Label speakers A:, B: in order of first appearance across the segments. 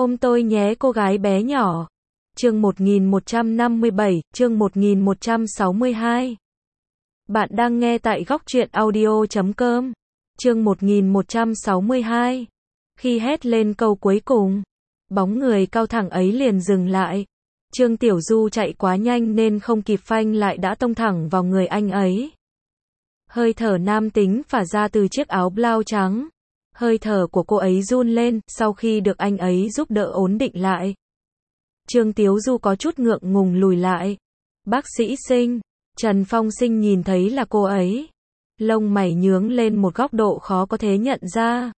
A: Ôm tôi nhé cô gái bé nhỏ. Chương 1157, chương 1162. Bạn đang nghe tại góc truyện audio.com. Chương 1162. Khi hét lên câu cuối cùng, bóng người cao thẳng ấy liền dừng lại. Trương Tiểu Du chạy quá nhanh nên không kịp phanh lại đã tông thẳng vào người anh ấy. Hơi thở nam tính phả ra từ chiếc áo blau trắng. Hơi thở của cô ấy run lên sau khi được anh ấy giúp đỡ ổn định lại. Trương Tiểu Du có chút ngượng ngùng lùi lại. Bác sĩ Sinh. Trần Phong Sinh nhìn thấy là cô ấy. Lông mày nhướng lên một góc độ khó có thể nhận ra.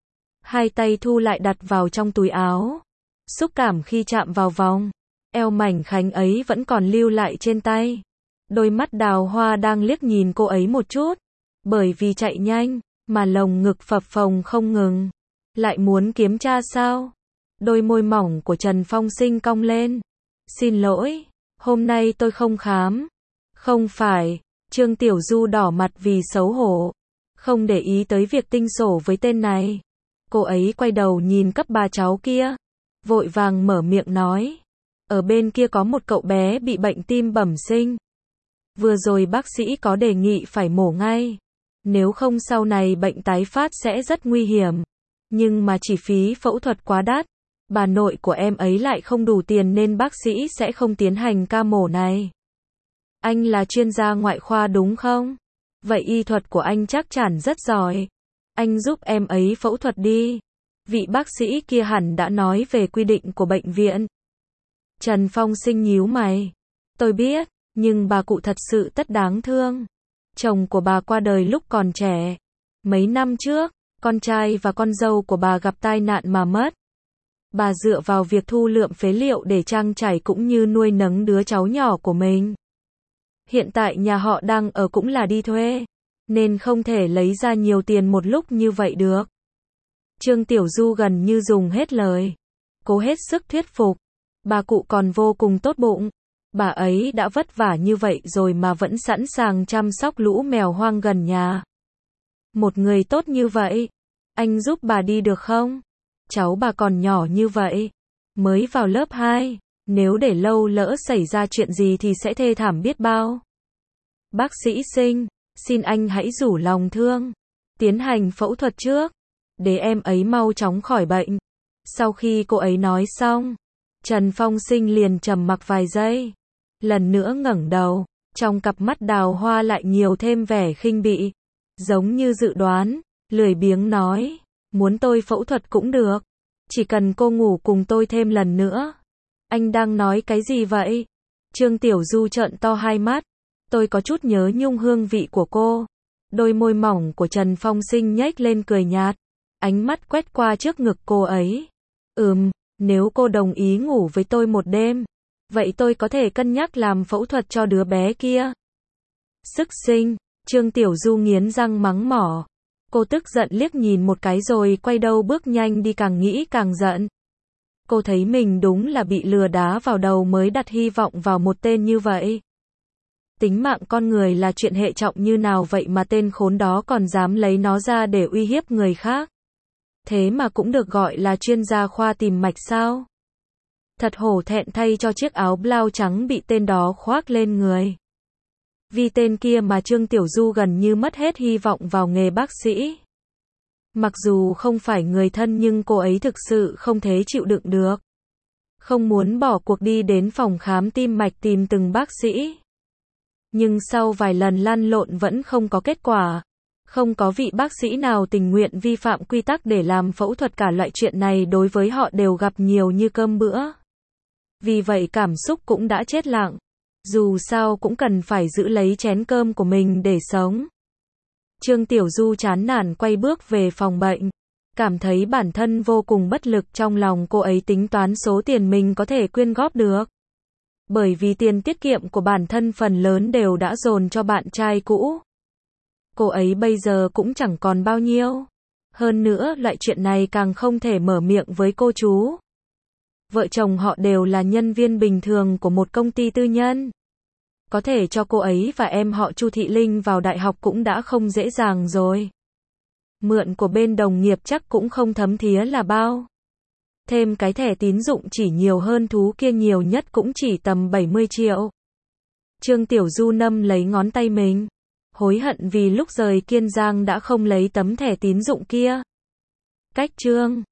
A: Hai tay thu lại đặt vào trong túi áo. Xúc cảm khi chạm vào vòng eo mảnh khảnh ấy vẫn còn lưu lại trên tay. Đôi mắt đào hoa đang liếc nhìn cô ấy một chút. Bởi vì chạy nhanh mà lồng ngực phập phồng không ngừng. Lại muốn kiểm tra sao? Đôi môi mỏng của Trần Phong Sinh cong lên. Xin lỗi, hôm nay tôi không khám. Không phải. Trương Tiểu Du đỏ mặt vì xấu hổ. Không để ý tới việc tinh sổ với tên này. Cô ấy quay đầu nhìn cấp bà cháu kia. Vội vàng mở miệng nói. Ở bên kia có một cậu bé bị bệnh tim bẩm sinh. Vừa rồi bác sĩ có đề nghị phải mổ ngay. Nếu không sau này bệnh tái phát sẽ rất nguy hiểm. Nhưng mà chi phí phẫu thuật quá đắt. Bà nội của em ấy lại không đủ tiền nên bác sĩ sẽ không tiến hành ca mổ này. Anh là chuyên gia ngoại khoa đúng không? Vậy y thuật của anh chắc chắn rất giỏi. Anh giúp em ấy phẫu thuật đi. Vị bác sĩ kia hẳn đã nói về quy định của bệnh viện. Trần Phong Sinh nhíu mày. Tôi biết, nhưng bà cụ thật sự rất đáng thương. Chồng của bà qua đời lúc còn trẻ. Mấy năm trước, con trai và con dâu của bà gặp tai nạn mà mất. Bà dựa vào việc thu lượm phế liệu để trang trải cũng như nuôi nấng đứa cháu nhỏ của mình. Hiện tại nhà họ đang ở cũng là đi thuê, nên không thể lấy ra nhiều tiền một lúc như vậy được. Trương Tiểu Du gần như dùng hết lời. Cố hết sức thuyết phục. Bà cụ còn vô cùng tốt bụng. Bà ấy đã vất vả như vậy rồi mà vẫn sẵn sàng chăm sóc lũ mèo hoang gần nhà. Một người tốt như vậy, anh giúp bà đi được không? Cháu bà còn nhỏ như vậy, mới vào lớp 2, nếu để lâu lỡ xảy ra chuyện gì thì sẽ thê thảm biết bao. Bác sĩ Sinh, xin anh hãy rủ lòng thương, tiến hành phẫu thuật trước, để em ấy mau chóng khỏi bệnh. Sau khi cô ấy nói xong, Trần Phong Sinh liền trầm mặc vài giây, lần nữa ngẩng đầu, trong cặp mắt đào hoa lại nhiều thêm vẻ khinh bỉ, giống như dự đoán, lười biếng nói, muốn tôi phẫu thuật cũng được, chỉ cần cô ngủ cùng tôi thêm lần nữa. Anh đang nói cái gì vậy? Trương Tiểu Du trợn to hai mắt, tôi có chút nhớ nhung hương vị của cô. Đôi môi mỏng của Trần Phong Sinh nhếch lên cười nhạt, ánh mắt quét qua trước ngực cô ấy. Nếu cô đồng ý ngủ với tôi một đêm, vậy tôi có thể cân nhắc làm phẫu thuật cho đứa bé kia. Sức sinh, Trương Tiểu Du nghiến răng mắng mỏ. Cô tức giận liếc nhìn một cái rồi quay đầu bước nhanh đi, càng nghĩ càng giận. Cô thấy mình đúng là bị lừa đá vào đầu mới đặt hy vọng vào một tên như vậy. Tính mạng con người là chuyện hệ trọng như nào vậy mà tên khốn đó còn dám lấy nó ra để uy hiếp người khác. Thế mà cũng được gọi là chuyên gia khoa tìm mạch sao? Thật hổ thẹn thay cho chiếc áo blau trắng bị tên đó khoác lên người. Vì tên kia mà Trương Tiểu Du gần như mất hết hy vọng vào nghề bác sĩ. Mặc dù không phải người thân nhưng cô ấy thực sự không thể chịu đựng được. Không muốn bỏ cuộc đi đến phòng khám tim mạch tìm từng bác sĩ. Nhưng sau vài lần lăn lộn vẫn không có kết quả. Không có vị bác sĩ nào tình nguyện vi phạm quy tắc để làm phẫu thuật, cả loại chuyện này đối với họ đều gặp nhiều như cơm bữa. Vì vậy cảm xúc cũng đã chết lặng. Dù sao cũng cần phải giữ lấy chén cơm của mình để sống. Trương Tiểu Du chán nản quay bước về phòng bệnh. Cảm thấy bản thân vô cùng bất lực, trong lòng cô ấy tính toán số tiền mình có thể quyên góp được. Bởi vì tiền tiết kiệm của bản thân phần lớn đều đã dồn cho bạn trai cũ. Cô ấy bây giờ cũng chẳng còn bao nhiêu. Hơn nữa loại chuyện này càng không thể mở miệng với cô chú. Vợ chồng họ đều là nhân viên bình thường của một công ty tư nhân. Có thể cho cô ấy và em họ Chu Thị Linh vào đại học cũng đã không dễ dàng rồi. Mượn của bên đồng nghiệp chắc cũng không thấm thía là bao. Thêm cái thẻ tín dụng chỉ nhiều hơn thú kia nhiều nhất cũng chỉ tầm 70 triệu. Trương Tiểu Du nâm lấy ngón tay mình. Hối hận vì lúc rời Kiên Giang đã không lấy tấm thẻ tín dụng kia. Cách Trương